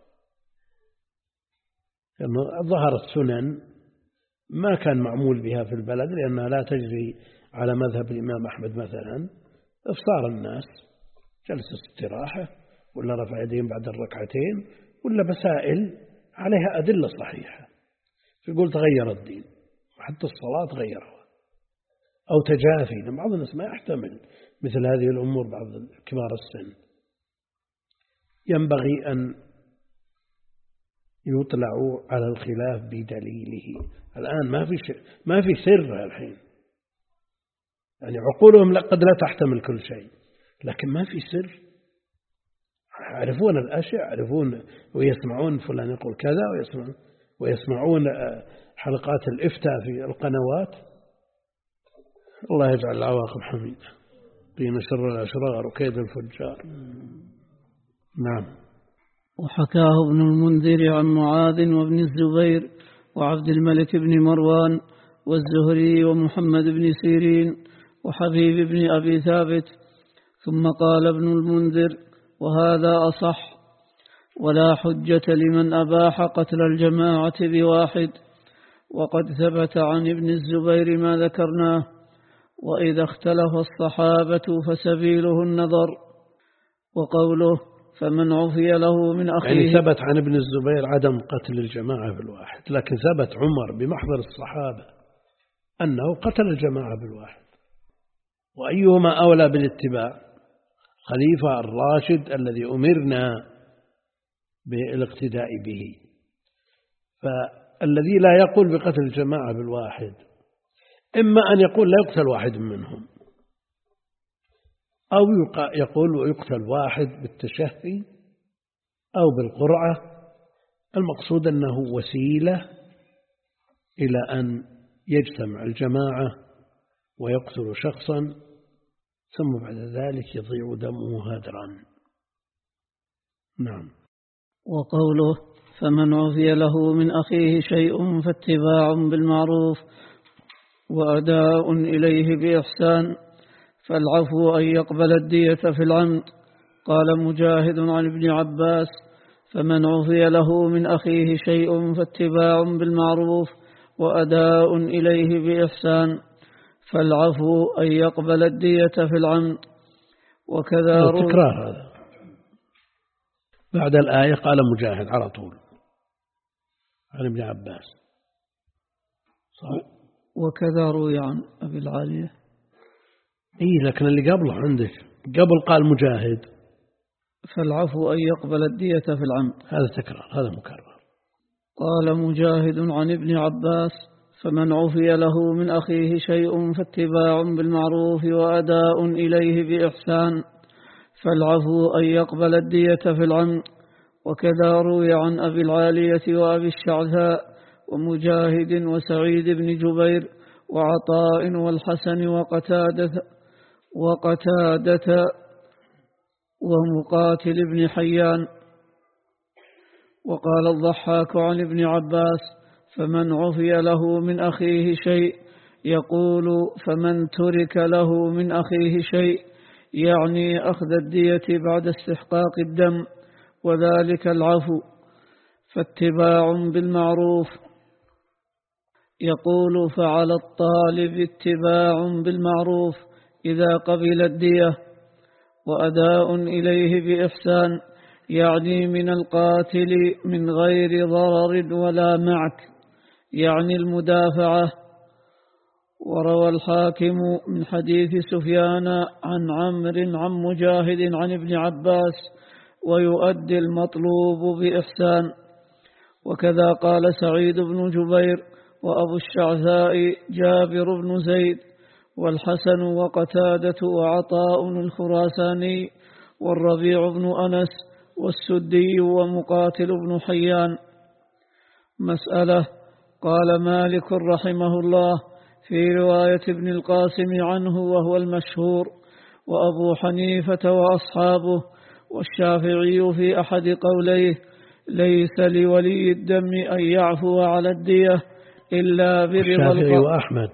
لأنه ظهرت سنن ما كان معمول بها في البلد، لأنها لا تجري على مذهب الإمام أحمد مثلا. إفطار الناس جلسة استراحة ولا رفع يدين بعد الركعتين ولا مسائل عليها أدلة صحيحة، فيقول تغير الدين، وحتى الصلاة غيرها. أو تجافي، لأن بعض الناس ما يحتمل مثل هذه الأمور، بعض كبار السن. ينبغي أن يطلعوا على الخلاف بدليله. الآن ما في شيء، ما في سر الحين، يعني عقولهم قد لا تحتمل كل شيء، لكن ما في سر. يعرفون الأشياء، يعرفون ويسمعون فلان يقول كذا، ويسمعون ويسمعون حلقات الإفتاء في القنوات. الله يجعل العواقب حميدة، قيم شر الأشرار وكيد الفجار. نعم. وحكاه ابن المنذر عن معاذ وابن الزبير وعبد الملك بن مروان والزهري ومحمد بن سيرين وحبيب بن أبي ثابت. ثم قال ابن المنذر: وهذا أصح، ولا حجة لمن أباح قتل الجماعة بواحد، وقد ثبت عن ابن الزبير ما ذكرناه. وإذا اختلف الصحابة فسبيله النظر. وقوله: فمن عفي له من أخيه، يعني ثبت عن ابن الزبير عدم قتل الجماعة بالواحد، لكن ثبت عمر بمحضر الصحابة أنه قتل الجماعة بالواحد. وأيهما أولى بالاتباع؟ خليفة الراشد الذي أمرنا بالاقتداء به. فالذي لا يقول بقتل الجماعة بالواحد إما أن يقول لا يقتل واحد منهم، أو يقول ويقتل واحد بالتشهي أو بالقرعة. المقصود أنه وسيلة إلى أن يجتمع الجماعة ويقتل شخصا ثم بعد ذلك يضيع دمه هدرا. نعم. وقوله: فمن عفي له من أخيه شيء فاتباع بالمعروف وأداء إليه بإحسان، فالعفو أن يقبل الدية في العمد. قال مجاهد عن ابن عباس: فمن عفي له من أخيه شيء فاتباع بالمعروف وأداء إليه بإحسان، فالعفو أن يقبل الدية في العمد. وكذا تكرار هذا بعد الآية. قال مجاهد على طول عن ابن عباس. صح. وكذا روي عن أبي العالية. إيه، لكن اللي قبله عندك قبل قال مجاهد فالعفو أن يقبل الدية في العمد. هذا تكرار، هذا مكرر. قال مجاهد عن ابن عباس: فمن عفي له من أخيه شيء فاتباع بالمعروف وأداء إليه بإحسان، فالعفو أن يقبل الدية في العمد. وكذا روي عن أبي العالية وأبي الشعثاء ومجاهد وسعيد بن جبير وعطاء والحسن وقتادة وقتادة ومقاتل بن حيان. وقال الضحاك عن ابن عباس: فمن عفي له من أخيه شيء، يقول: فمن ترك له من أخيه شيء، يعني أخذ الدية بعد استحقاق الدم، وذلك العفو. فاتباع بالمعروف. يقول: فعلى الطالب اتباع بالمعروف إذا قبل الدية، وأداء إليه بإحسان، يعني من القاتل من غير ضرر ولا معك، يعني المدافعة. وروى الحاكم من حديث سفيان عن عمرو عن مجاهد عن ابن عباس: ويؤدي المطلوب بإحسان. وكذا قال سعيد بن جبير وأبو الشعثاء جابر بن زيد والحسن وقتادة وعطاء الخراساني والربيع بن أنس والسدي ومقاتل بن حيان. مسألة. قال مالك رحمه الله في رواية ابن القاسم عنه وهو المشهور، وأبو حنيفة وأصحابه والشافعي في أحد قوليه: ليس لولي الدم أن يعفو على الدية إلا برضا الشافعي وأحمد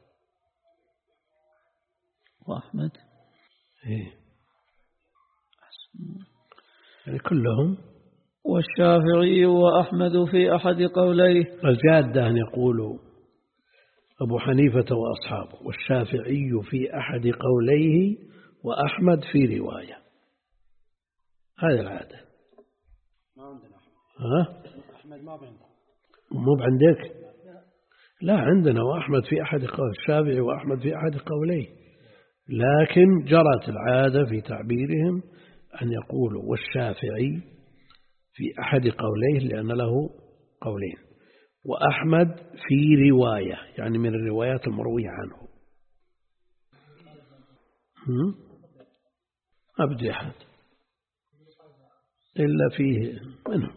وأحمد إيه. يعني كلهم. والشافعي وأحمد في أحد قوليه. الجادة أن يقولوا أبو حنيفة وأصحابه، والشافعي في أحد قوليه، وأحمد في رواية. هذه العادة. ما عندنا أحمد. ها؟ أحمد ما عندنا. مو بعندك؟ لا، عندنا وأحمد في أحد قول، الشافعي وأحمد في أحد قوليه، لكن جرت العادة في تعبيرهم أن يقولوا والشافعي في أحد قوليه لأن له قولين، وأحمد في رواية يعني من الروايات المروية عنه. أبدي أحد إلا فيه منهم.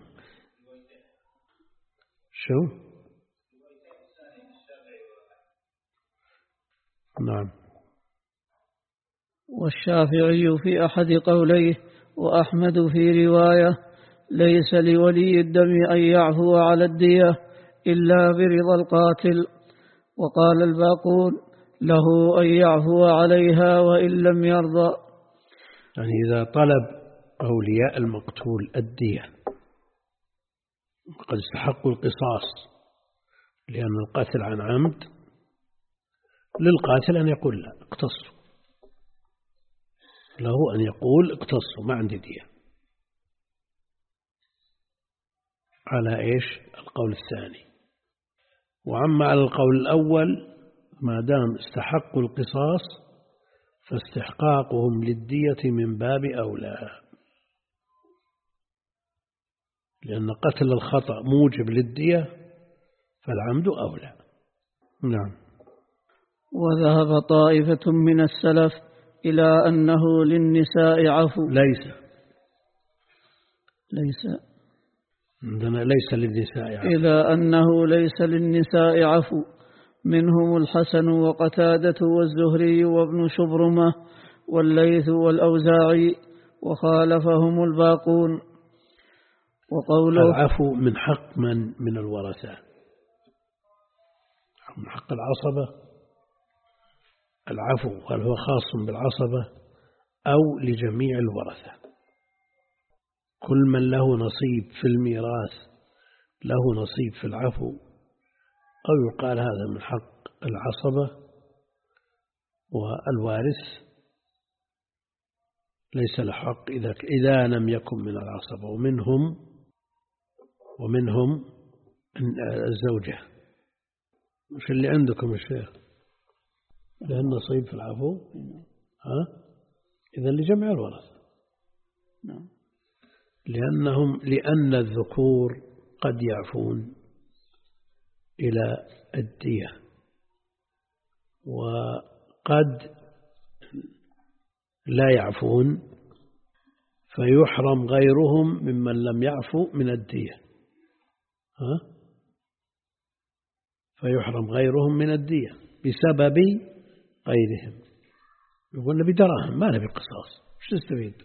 شو؟ نعم. والشافعي في أحد قوليه وأحمد في رواية: ليس لولي الدم أن يعفو على الدية إلا برضا القاتل. وقال الباقون له أن يعفو عليها وإن لم يرضى. يعني إذا طلب أولياء المقتول الدية قد استحقوا القصاص لأن القتل عن عمد، للقاتل أن يقول لا اقتصوا، له أن يقول اقتصوا ما عندي دية، على إيش القول الثاني. وعما على القول الأول ما دام استحقوا القصاص فاستحقاقهم للدية من باب أولى، لأن قتل الخطأ موجب للدية فالعمد أولى. نعم. وذهب طائفة من السلف إلى أنه للنساء عفو. ليس ليس عندنا ليس للنساء عفو. إلى أنه ليس للنساء عفو، منهم الحسن وقتادة والزهري وابن شبرمة والليث والأوزاعي، وخالفهم الباقون. وقوله العفو من حق من من الورثة، من حق العصبة العفو، هل هو خاص بالعصبة أو لجميع الورثة؟ كل من له نصيب في الميراث له نصيب في العفو، أو يقال هذا من حق العصبة والوارث ليس له حق إذا إذا لم يكن من العصبة. ومنهم ومنهم الزوجة، مش اللي عندكم الشيخ له نصيب في العفو، ها إذا لجمع الورثة. نعم. لأنهم لأن الذكور قد يعفون إلى الدية وقد لا يعفون فيحرم غيرهم ممن لم يعفو من الدية، ها فيحرم غيرهم من الدية بسبب غيرهم. يقول نبي دراهم ما نبي قصاص، وش نستفيد؟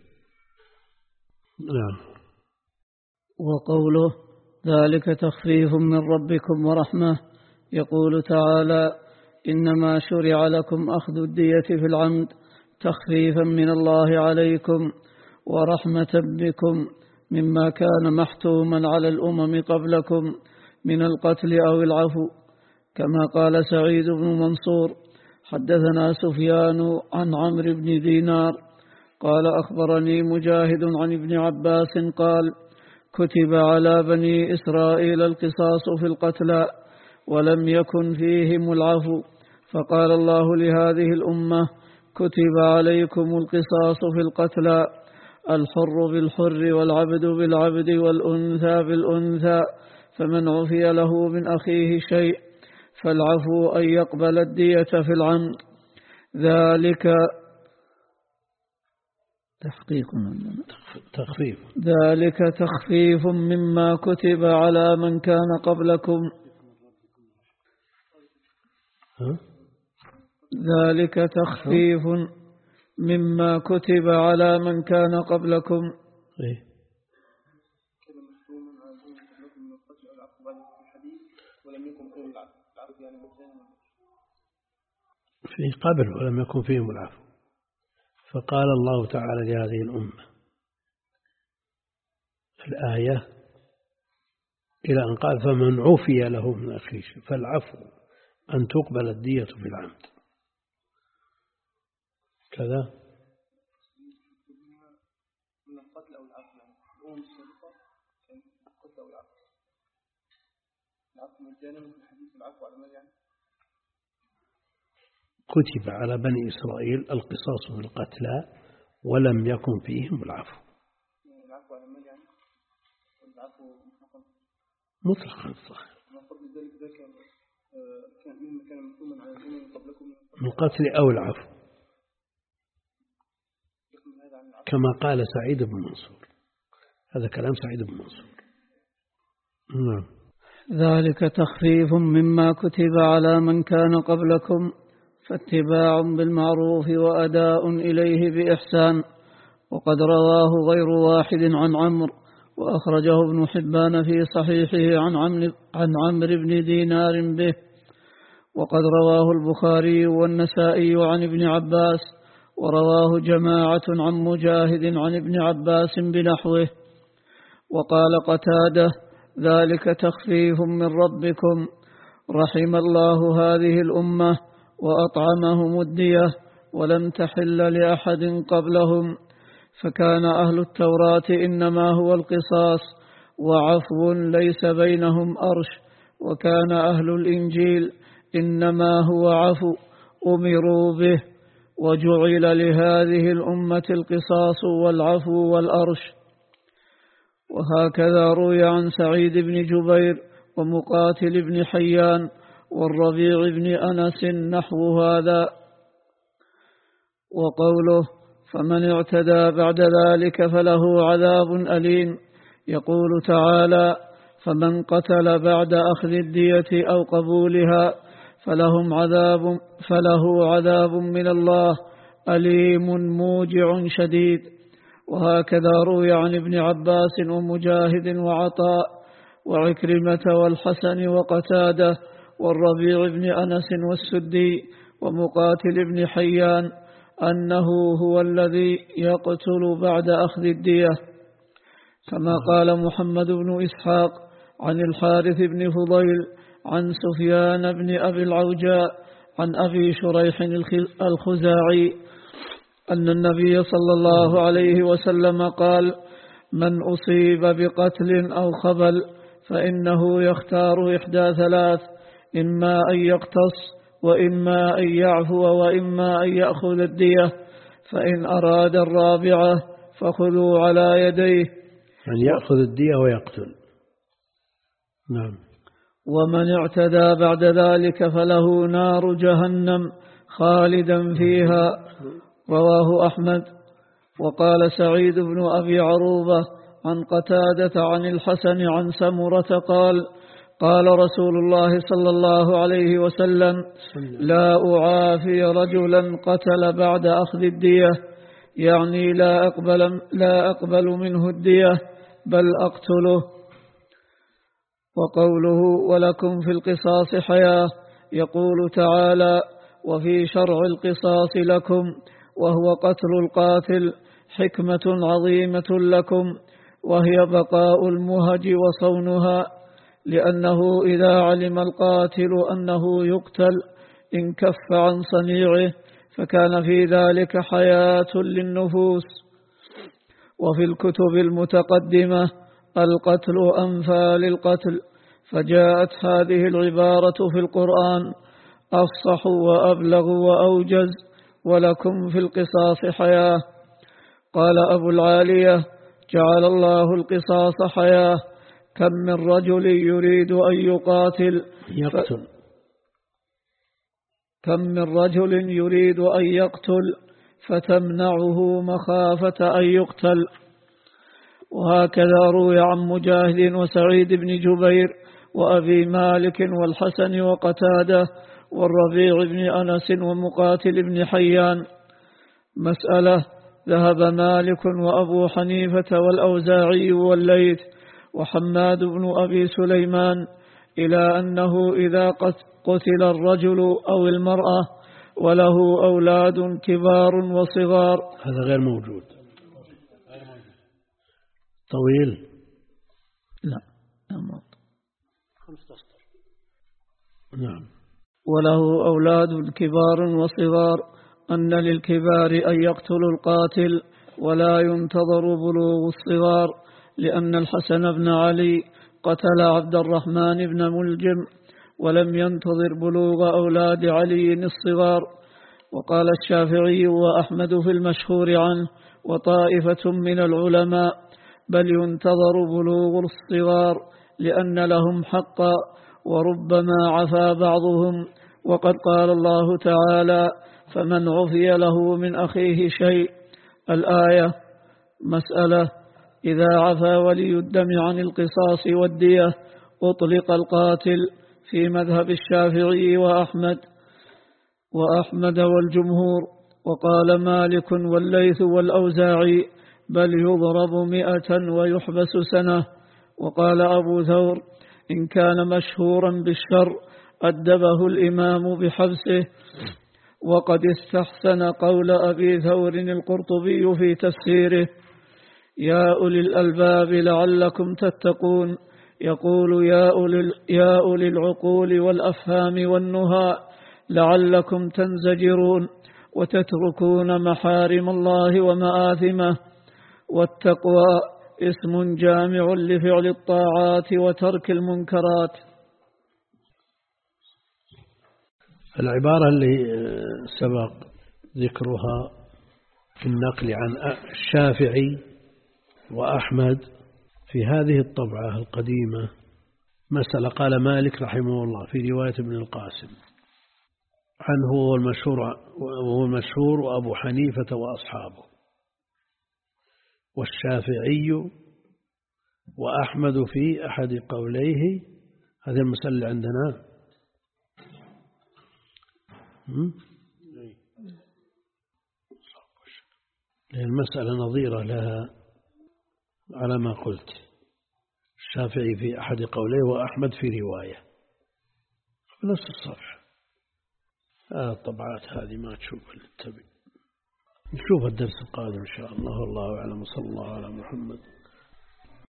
نعم. وقوله ذلك تخفيف من ربكم ورحمة، يقول تعالى إنما شرع لكم أخذ الدية في العمد تخفيفا من الله عليكم ورحمة بكم مما كان محتوما على الأمم قبلكم من القتل أو العفو، كما قال سعيد بن منصور حدثنا سفيان عن عمرو بن دينار قال أخبرني مجاهد عن ابن عباس قال كتب على بني إسرائيل القصاص في القتلى ولم يكن فيهم العفو، فقال الله لهذه الأمة كتب عليكم القصاص في القتلى، الحر بالحر والعبد بالعبد والأنثى بالأنثى، فمن عفي له من أخيه شيء فالعفو أن يقبل الدية في العمد، ذلك تحقيق تخفيف ذلك تخفيف مما كتب على من كان قبلكم ها؟ ذلك تخفيف مما كتب على من كان قبلكم. إيه؟ في قبل ولم يكن فيهم العفو، فقال الله تعالى لهذه الأمة في الآية إلى أن قال فمن عفي له من أخيه فالعفو أن تقبل الدية في العمد كذا. من القتل أو العفو، يعني الأمم السابقة كان القتل أو العفو، العفو مجانا من حديث العفو على مال يعني. كتب على بني إسرائيل القصاص في القتلى ولم يكن فيهم العفو. العفو على مال يعني العفو مطلقا مطلقا صح. ما قبل ذلك ذاك كان مما كان مفهوما على الأمم قبلكم من القتل أو العفو، كما قال سعيد بن منصور، هذا كلام سعيد بن منصور. نعم. ذلك تخفيف مما كتب على من كان قبلكم فاتباع بالمعروف وأداء إليه بإحسان. وقد رواه غير واحد عن عمرو وأخرجه ابن حبان في صحيحه عن عمرو عن عمرو بن دينار به. وقد رواه البخاري والنسائي عن ابن عباس، ورواه جماعة عن مجاهد عن ابن عباس بنحوه. وقال قتادة: ذلك تخفيف من ربكم، رحم الله هذه الأمة وأطعمهم الدية ولم تحل لأحد قبلهم، فكان أهل التوراة إنما هو القصاص وعفو ليس بينهم أرش، وكان أهل الإنجيل إنما هو عفو أمروا به، وجعل لهذه الأمة القصاص والعفو والأرش. وهكذا روي عن سعيد بن جبير ومقاتل بن حيان والربيع بن أنس نحو هذا. وقوله: فمن اعتدى بعد ذلك فله عذاب أليم، يقول تعالى: فمن قتل بعد أخذ الدية أو قبولها فلهم عذاب فله عذاب من الله أليم موجع شديد. وهكذا روي عن ابن عباس ومجاهد وعطاء وعكرمة والحسن وقتادة والربيع بن أنس والسدي ومقاتل بن حيان أنه هو الذي يقتل بعد أخذ الدية، كما قال محمد بن إسحاق عن الحارث بن فضيل عن سفيان بن أبي العوجاء عن أبي شريح الخزاعي أن النبي صلى الله عليه وسلم قال: من أصيب بقتل أو خبل فإنه يختار إحدى ثلاث، إما أن يقتص وإما أن يعفو وإما أن يأخذ الدية، فإن أراد الرابعة فخذوا على يديه، أن يأخذ الدية ويقتل. نعم. ومن اعتدى بعد ذلك فله نار جهنم خالدا فيها. رواه أحمد. وقال سعيد بن أبي عروبة عن قتادة عن الحسن عن سمرة قال: قال رسول الله صلى الله عليه وسلم: لا أعافي رجلا قتل بعد أخذ الدية، يعني لا أقبل, لا أقبل منه الدية بل أقتله. وقوله: ولكم في القصاص حياة، يقول تعالى: وفي شرع القصاص لكم، وهو قتل القاتل حكمة عظيمة لكم، وهي بقاء المهج وصونها، لأنه إذا علم القاتل أنه يقتل انكف عن صنيعه، فكان في ذلك حياة للنفوس. وفي الكتب المتقدمة القتل أنفى للقتل، فجاءت هذه العبارة في القرآن أفصح وأبلغ وأوجز: ولكم في القصاص حياة. قال أبو العالية: جعل الله القصاص حياة، كم من رجل يريد أن يقاتل يقتل كم من رجل يريد أن يقتل فتمنعه مخافة أن يقتل. وهكذا روي عن مجاهد وسعيد بن جبير وأبي مالك والحسن وقتادة والربيع بن أنس ومقاتل بن حيان. مسألة: ذهب مالك وأبو حنيفة والأوزاعي والليث وحماد بن أبي سليمان إلى أنه إذا قتل الرجل أو المرأة وله أولاد كبار وصغار. هذا غير موجود. طويل؟ لا. نعم. وله أولاد كبار وصغار، أن للكبار أن يقتلوا القاتل ولا ينتظر بلوغ الصغار، لأن الحسن بن علي قتل عبد الرحمن بن ملجم ولم ينتظر بلوغ أولاد علي الصغار. وقال الشافعي وأحمد في المشهور عنه وطائفة من العلماء: بل ينتظر بلوغ الصغار لأن لهم حقا، وربما عفا بعضهم، وقد قال الله تعالى: فمن عفي له من أخيه شيء. الآية. مسألة: إذا عفا ولي الدم عن القصاص والدية أطلق القاتل في مذهب الشافعي وأحمد وأحمد والجمهور. وقال مالك والليث والأوزاعي: بل يضرب مئة ويحبس سنة. وقال أبو ثور إن كان مشهورا بالشر أدبه الإمام بحبسه. وقد استحسن قول أبي ثور القرطبي في تفسيره يا أولي الألباب لعلكم تتقون، يقول يا أولي, يا أولي العقول والأفهام والنهى لعلكم تنزجرون وتتركون محارم الله ومآثمه. والتقوى اسم جامع لفعل الطاعات وترك المنكرات. العبارة اللي سبق ذكرها في النقل عن الشافعي وأحمد في هذه الطبعة القديمة مسألة قال مالك رحمه الله في رواية ابن القاسم عنه هو المشهور, وهو المشهور وأبو حنيفة وأصحابه والشافعي وأحمد في أحد قوليه. هذه المسألة اللي عندنا المسألة نظيرة لها على ما قلت، الشافعي في أحد قوليه وأحمد في رواية نفس الصفحة. آه الطبعات هذه ما تشوف التبي. نشوف الدرس القادم إن شاء الله. والله أعلم. صلى الله على محمد.